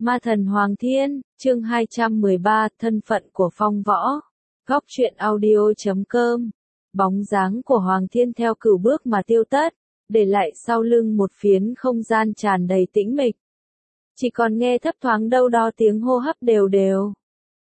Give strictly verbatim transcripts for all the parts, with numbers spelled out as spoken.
Ma thần Hoàng Thiên, chương hai trăm mười ba, thân phận của Phong Võ. Góc truyện audio chấm com. Bóng dáng của Hoàng Thiên theo cửu bước mà tiêu tất, để lại sau lưng một phiến không gian tràn đầy tĩnh mịch. Chỉ còn nghe thấp thoáng đâu đó tiếng hô hấp đều đều.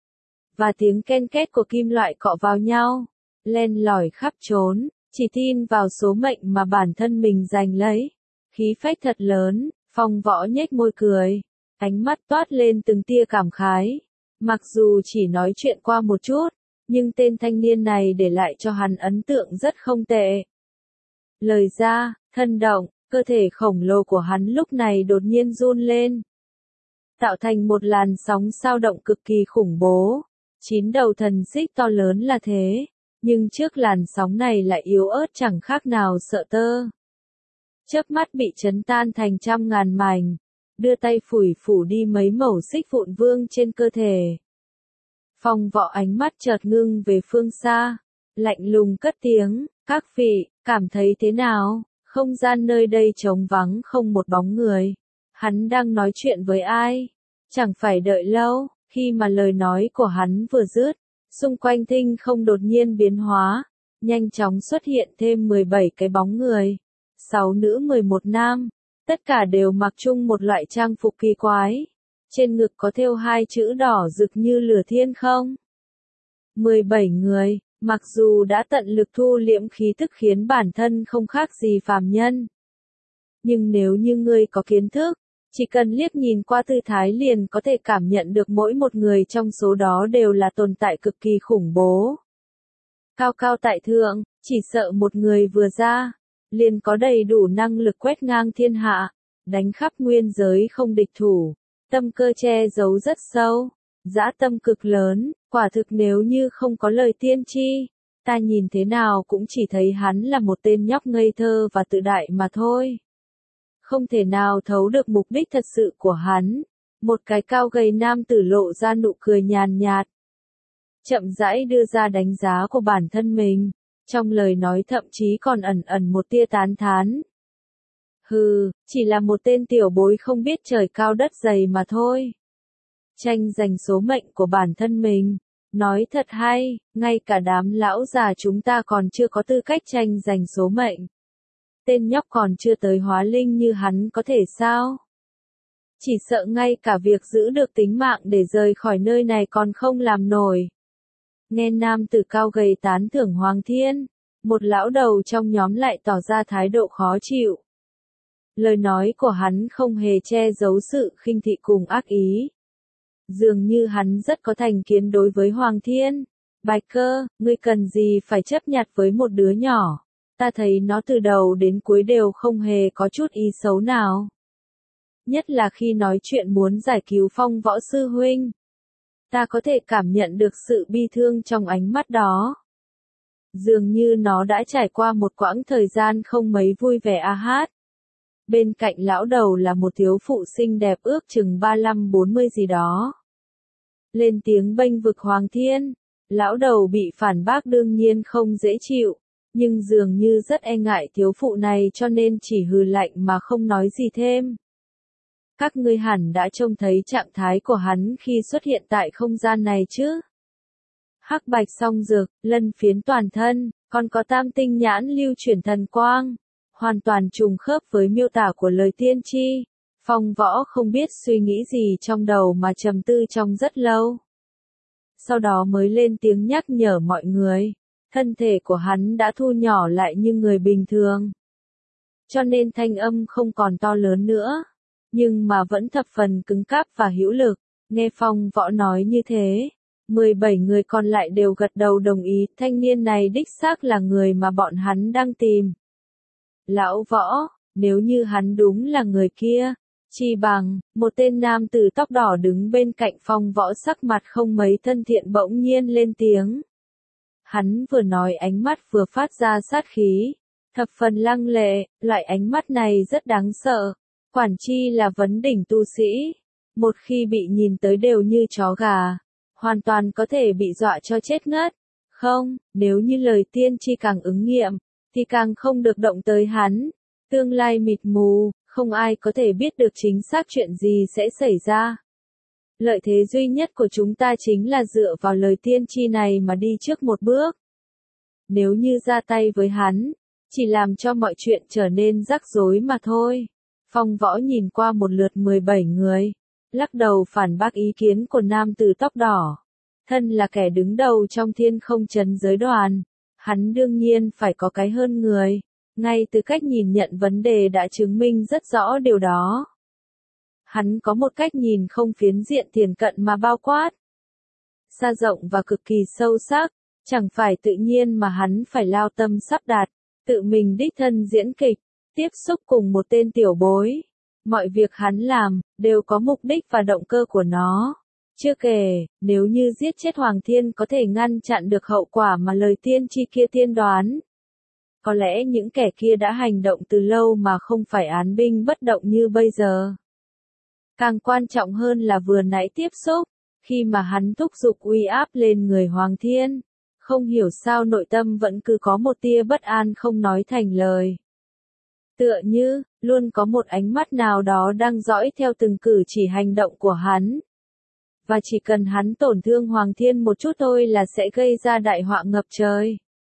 Và tiếng ken két của kim loại cọ vào nhau, len lỏi khắp trốn, chỉ tin vào số mệnh mà bản thân mình giành lấy. Khí phách thật lớn, Phong Võ nhếch môi cười. Ánh mắt toát lên từng tia cảm khái. Mặc dù chỉ nói chuyện qua một chút, nhưng tên thanh niên này để lại cho hắn ấn tượng rất không tệ. Lời ra, thân động, cơ thể khổng lồ của hắn lúc này đột nhiên run lên, tạo thành một làn sóng sao động cực kỳ khủng bố. Chín đầu thần xích to lớn là thế, nhưng trước làn sóng này lại yếu ớt chẳng khác nào sợ tơ. Chớp mắt bị chấn tan thành trăm ngàn mảnh. Đưa tay phủi phủ đi mấy mẩu xích vụn vương trên cơ thể. Phong Võ ánh mắt chợt ngưng về phương xa, lạnh lùng cất tiếng, các vị, cảm thấy thế nào? Không gian nơi đây trống vắng không một bóng người. Hắn đang nói chuyện với ai? Chẳng phải đợi lâu, khi mà lời nói của hắn vừa dứt, xung quanh thinh không đột nhiên biến hóa, nhanh chóng xuất hiện thêm mười bảy cái bóng người, sáu nữ mười một nam. Tất cả đều mặc chung một loại trang phục kỳ quái. Trên ngực có thêu hai chữ đỏ rực như lửa thiên không. mười bảy người, mặc dù đã tận lực thu liễm khí tức khiến bản thân không khác gì phàm nhân. Nhưng nếu như ngươi có kiến thức, chỉ cần liếc nhìn qua tư thái liền có thể cảm nhận được mỗi một người trong số đó đều là tồn tại cực kỳ khủng bố. Cao cao tại thượng, chỉ sợ một người vừa ra, liền có đầy đủ năng lực quét ngang thiên hạ, đánh khắp nguyên giới không địch thủ, tâm cơ che giấu rất sâu, dã tâm cực lớn, quả thực nếu như không có lời tiên tri, ta nhìn thế nào cũng chỉ thấy hắn là một tên nhóc ngây thơ và tự đại mà thôi. Không thể nào thấu được mục đích thật sự của hắn. Một cái cao gầy nam tử lộ ra nụ cười nhàn nhạt, chậm rãi đưa ra đánh giá của bản thân mình. Trong lời nói thậm chí còn ẩn ẩn một tia tán thán. Hừ, chỉ là một tên tiểu bối không biết trời cao đất dày mà thôi. Tranh giành số mệnh của bản thân mình. Nói thật hay, ngay cả đám lão già chúng ta còn chưa có tư cách tranh giành số mệnh. Tên nhóc còn chưa tới hóa linh như hắn có thể sao? Chỉ sợ ngay cả việc giữ được tính mạng để rời khỏi nơi này còn không làm nổi. Nghe nam tử cao gầy tán thưởng Hoàng Thiên, một lão đầu trong nhóm lại tỏ ra thái độ khó chịu. Lời nói của hắn không hề che giấu sự khinh thị cùng ác ý. Dường như hắn rất có thành kiến đối với Hoàng Thiên. Bạch Cơ, ngươi cần gì phải chấp nhặt với một đứa nhỏ? Ta thấy nó từ đầu đến cuối đều không hề có chút ý xấu nào. Nhất là khi nói chuyện muốn giải cứu Phong Võ sư huynh. Ta có thể cảm nhận được sự bi thương trong ánh mắt đó. Dường như nó đã trải qua một quãng thời gian không mấy vui vẻ a hát. Bên cạnh lão đầu là một thiếu phụ xinh đẹp ước chừng ba lăm bốn mươi gì đó. Lên tiếng bênh vực Hoàng Thiên, lão đầu bị phản bác đương nhiên không dễ chịu, nhưng dường như rất e ngại thiếu phụ này cho nên chỉ hừ lạnh mà không nói gì thêm. Các ngươi hẳn đã trông thấy trạng thái của hắn khi xuất hiện tại không gian này chứ? Hắc bạch song dược, lân phiến toàn thân, còn có tam tinh nhãn lưu chuyển thần quang, hoàn toàn trùng khớp với miêu tả của lời tiên tri. Phong Võ không biết suy nghĩ gì trong đầu mà trầm tư trong rất lâu. Sau đó mới lên tiếng nhắc nhở mọi người, thân thể của hắn đã thu nhỏ lại như người bình thường. Cho nên thanh âm không còn to lớn nữa, nhưng mà vẫn thập phần cứng cáp và hữu lực. Nghe Phong Võ nói như thế, mười bảy người còn lại đều gật đầu đồng ý, thanh niên này đích xác là người mà bọn hắn đang tìm. Lão Võ, nếu như hắn đúng là người kia, chi bằng, một tên nam tử tóc đỏ đứng bên cạnh Phong Võ sắc mặt không mấy thân thiện bỗng nhiên lên tiếng. Hắn vừa nói ánh mắt vừa phát ra sát khí, thập phần lăng lệ, loại ánh mắt này rất đáng sợ. Quản chi là vấn đỉnh tu sĩ, một khi bị nhìn tới đều như chó gà, hoàn toàn có thể bị dọa cho chết ngất. Không, nếu như lời tiên tri càng ứng nghiệm, thì càng không được động tới hắn. Tương lai mịt mù, không ai có thể biết được chính xác chuyện gì sẽ xảy ra. Lợi thế duy nhất của chúng ta chính là dựa vào lời tiên tri này mà đi trước một bước. Nếu như ra tay với hắn, chỉ làm cho mọi chuyện trở nên rắc rối mà thôi. Phong Võ nhìn qua một lượt mười bảy người, lắc đầu phản bác ý kiến của nam tử tóc đỏ. Thân là kẻ đứng đầu trong thiên không trấn giới đoàn, hắn đương nhiên phải có cái hơn người, ngay từ cách nhìn nhận vấn đề đã chứng minh rất rõ điều đó. Hắn có một cách nhìn không phiến diện tiền cận mà bao quát, xa rộng và cực kỳ sâu sắc, chẳng phải tự nhiên mà hắn phải lao tâm sắp đặt, tự mình đích thân diễn kịch, tiếp xúc cùng một tên tiểu bối. Mọi việc hắn làm, đều có mục đích và động cơ của nó. Chưa kể, nếu như giết chết Hoàng Thiên có thể ngăn chặn được hậu quả mà lời tiên tri kia tiên đoán. Có lẽ những kẻ kia đã hành động từ lâu mà không phải án binh bất động như bây giờ. Càng quan trọng hơn là vừa nãy tiếp xúc, khi mà hắn thúc giục uy áp lên người Hoàng Thiên, không hiểu sao nội tâm vẫn cứ có một tia bất an không nói thành lời. Tựa như, luôn có một ánh mắt nào đó đang dõi theo từng cử chỉ hành động của hắn. Và chỉ cần hắn tổn thương Hoàng Thiên một chút thôi là sẽ gây ra đại họa ngập trời.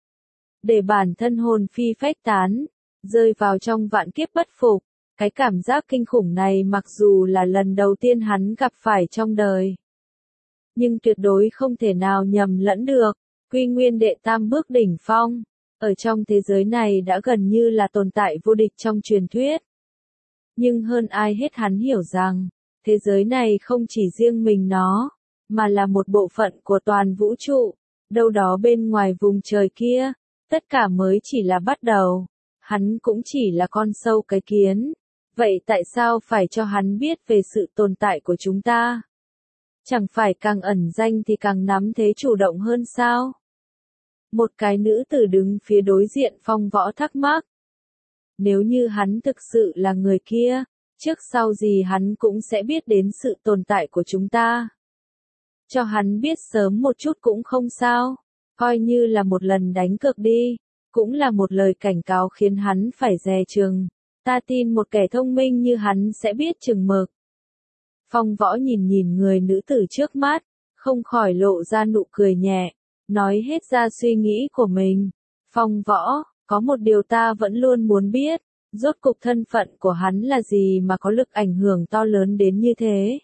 Để bản thân hồn phi phách tán, rơi vào trong vạn kiếp bất phục, cái cảm giác kinh khủng này mặc dù là lần đầu tiên hắn gặp phải trong đời. Nhưng tuyệt đối không thể nào nhầm lẫn được, Quy Nguyên đệ tam bước đỉnh phong, ở trong thế giới này đã gần như là tồn tại vô địch trong truyền thuyết. Nhưng hơn ai hết hắn hiểu rằng, thế giới này không chỉ riêng mình nó, mà là một bộ phận của toàn vũ trụ, đâu đó bên ngoài vùng trời kia, tất cả mới chỉ là bắt đầu, hắn cũng chỉ là con sâu cái kiến, vậy tại sao phải cho hắn biết về sự tồn tại của chúng ta? Chẳng phải càng ẩn danh thì càng nắm thế chủ động hơn sao? Một cái nữ tử đứng phía đối diện Phong Võ thắc mắc. Nếu như hắn thực sự là người kia, trước sau gì hắn cũng sẽ biết đến sự tồn tại của chúng ta. Cho hắn biết sớm một chút cũng không sao, coi như là một lần đánh cược đi, cũng là một lời cảnh cáo khiến hắn phải dè chừng. Ta tin một kẻ thông minh như hắn sẽ biết chừng mực. Phong Võ nhìn nhìn người nữ tử trước mắt, không khỏi lộ ra nụ cười nhẹ, nói hết ra suy nghĩ của mình. Phong Võ, có một điều ta vẫn luôn muốn biết, rốt cục thân phận của hắn là gì mà có lực ảnh hưởng to lớn đến như thế.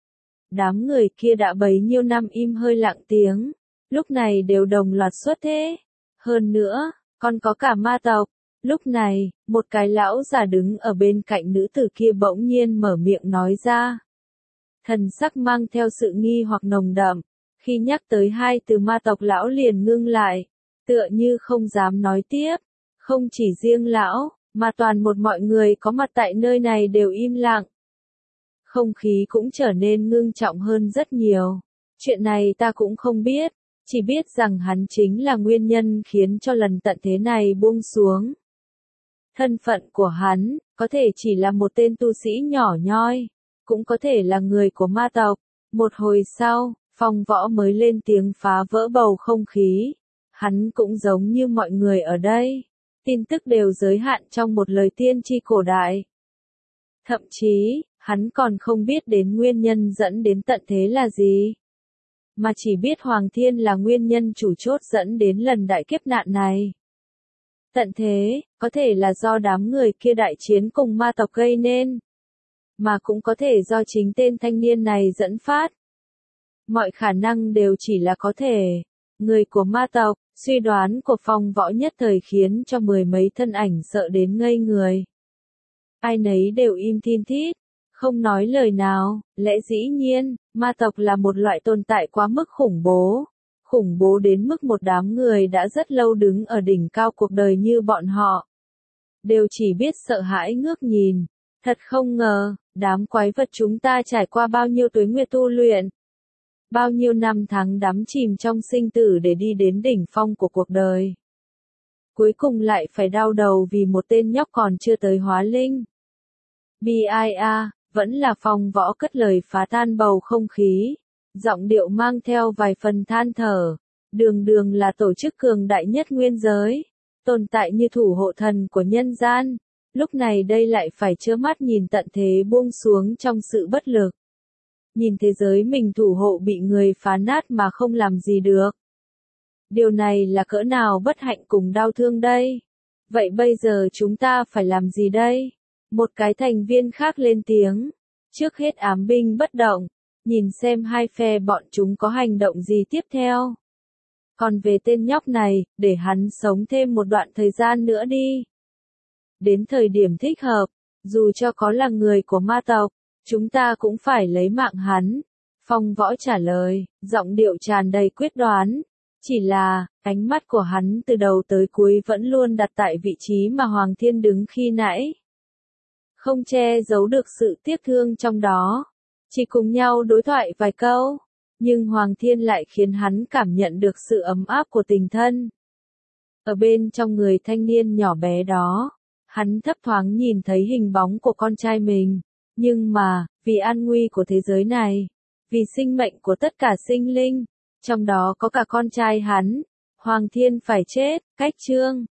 Đám người kia đã bấy nhiêu năm im hơi lặng tiếng, lúc này đều đồng loạt xuất thế. Hơn nữa, còn có cả ma tộc. Lúc này, một cái lão già đứng ở bên cạnh nữ tử kia bỗng nhiên mở miệng nói ra. Thần sắc mang theo sự nghi hoặc nồng đậm, khi nhắc tới hai từ ma tộc lão liền ngưng lại, tựa như không dám nói tiếp. Không chỉ riêng lão, mà toàn một mọi người có mặt tại nơi này đều im lặng. Không khí cũng trở nên ngưng trọng hơn rất nhiều. Chuyện này ta cũng không biết, chỉ biết rằng hắn chính là nguyên nhân khiến cho lần tận thế này buông xuống. Thân phận của hắn, có thể chỉ là một tên tu sĩ nhỏ nhoi, cũng có thể là người của ma tộc. Một hồi sau, Phong Võ mới lên tiếng phá vỡ bầu không khí. Hắn cũng giống như mọi người ở đây, tin tức đều giới hạn trong một lời tiên tri cổ đại. Thậm chí, hắn còn không biết đến nguyên nhân dẫn đến tận thế là gì, mà chỉ biết Hoàng Thiên là nguyên nhân chủ chốt dẫn đến lần đại kiếp nạn này. Tận thế, có thể là do đám người kia đại chiến cùng ma tộc gây nên, mà cũng có thể do chính tên thanh niên này dẫn phát. Mọi khả năng đều chỉ là có thể. Người của ma tộc, suy đoán của Phong Võ nhất thời khiến cho mười mấy thân ảnh sợ đến ngây người. Ai nấy đều im thin thít, không nói lời nào. Lẽ dĩ nhiên, ma tộc là một loại tồn tại quá mức khủng bố. Khủng bố đến mức một đám người đã rất lâu đứng ở đỉnh cao cuộc đời như bọn họ, đều chỉ biết sợ hãi ngước nhìn. Thật không ngờ, đám quái vật chúng ta trải qua bao nhiêu tuế nguyệt tu luyện, bao nhiêu năm tháng đắm chìm trong sinh tử để đi đến đỉnh phong của cuộc đời. Cuối cùng lại phải đau đầu vì một tên nhóc còn chưa tới hóa linh. Bi ai a, vẫn là Phong Võ cất lời phá tan bầu không khí. Giọng điệu mang theo vài phần than thở. Đường đường là tổ chức cường đại nhất nguyên giới, tồn tại như thủ hộ thần của nhân gian. Lúc này đây lại phải trơ mắt nhìn tận thế buông xuống trong sự bất lực. nhìn thế giới mình thủ hộ bị người phá nát mà không làm gì được. Điều này là cỡ nào bất hạnh cùng đau thương đây? Vậy bây giờ chúng ta phải làm gì đây? Một cái thành viên khác lên tiếng. Trước hết ám binh bất động, nhìn xem hai phe bọn chúng có hành động gì tiếp theo. Còn về tên nhóc này, để hắn sống thêm một đoạn thời gian nữa đi. Đến thời điểm thích hợp, dù cho có là người của ma tộc, chúng ta cũng phải lấy mạng hắn. Phong Võ trả lời, giọng điệu tràn đầy quyết đoán. Chỉ là, ánh mắt của hắn từ đầu tới cuối vẫn luôn đặt tại vị trí mà Hoàng Thiên đứng khi nãy. Không che giấu được sự tiếc thương trong đó. Chỉ cùng nhau đối thoại vài câu. Nhưng Hoàng Thiên lại khiến hắn cảm nhận được sự ấm áp của tình thân. Ở bên trong người thanh niên nhỏ bé đó, hắn thấp thoáng nhìn thấy hình bóng của con trai mình. Nhưng mà, vì an nguy của thế giới này, vì sinh mệnh của tất cả sinh linh, trong đó có cả con trai hắn, Hoàng Thiên phải chết. Cách chương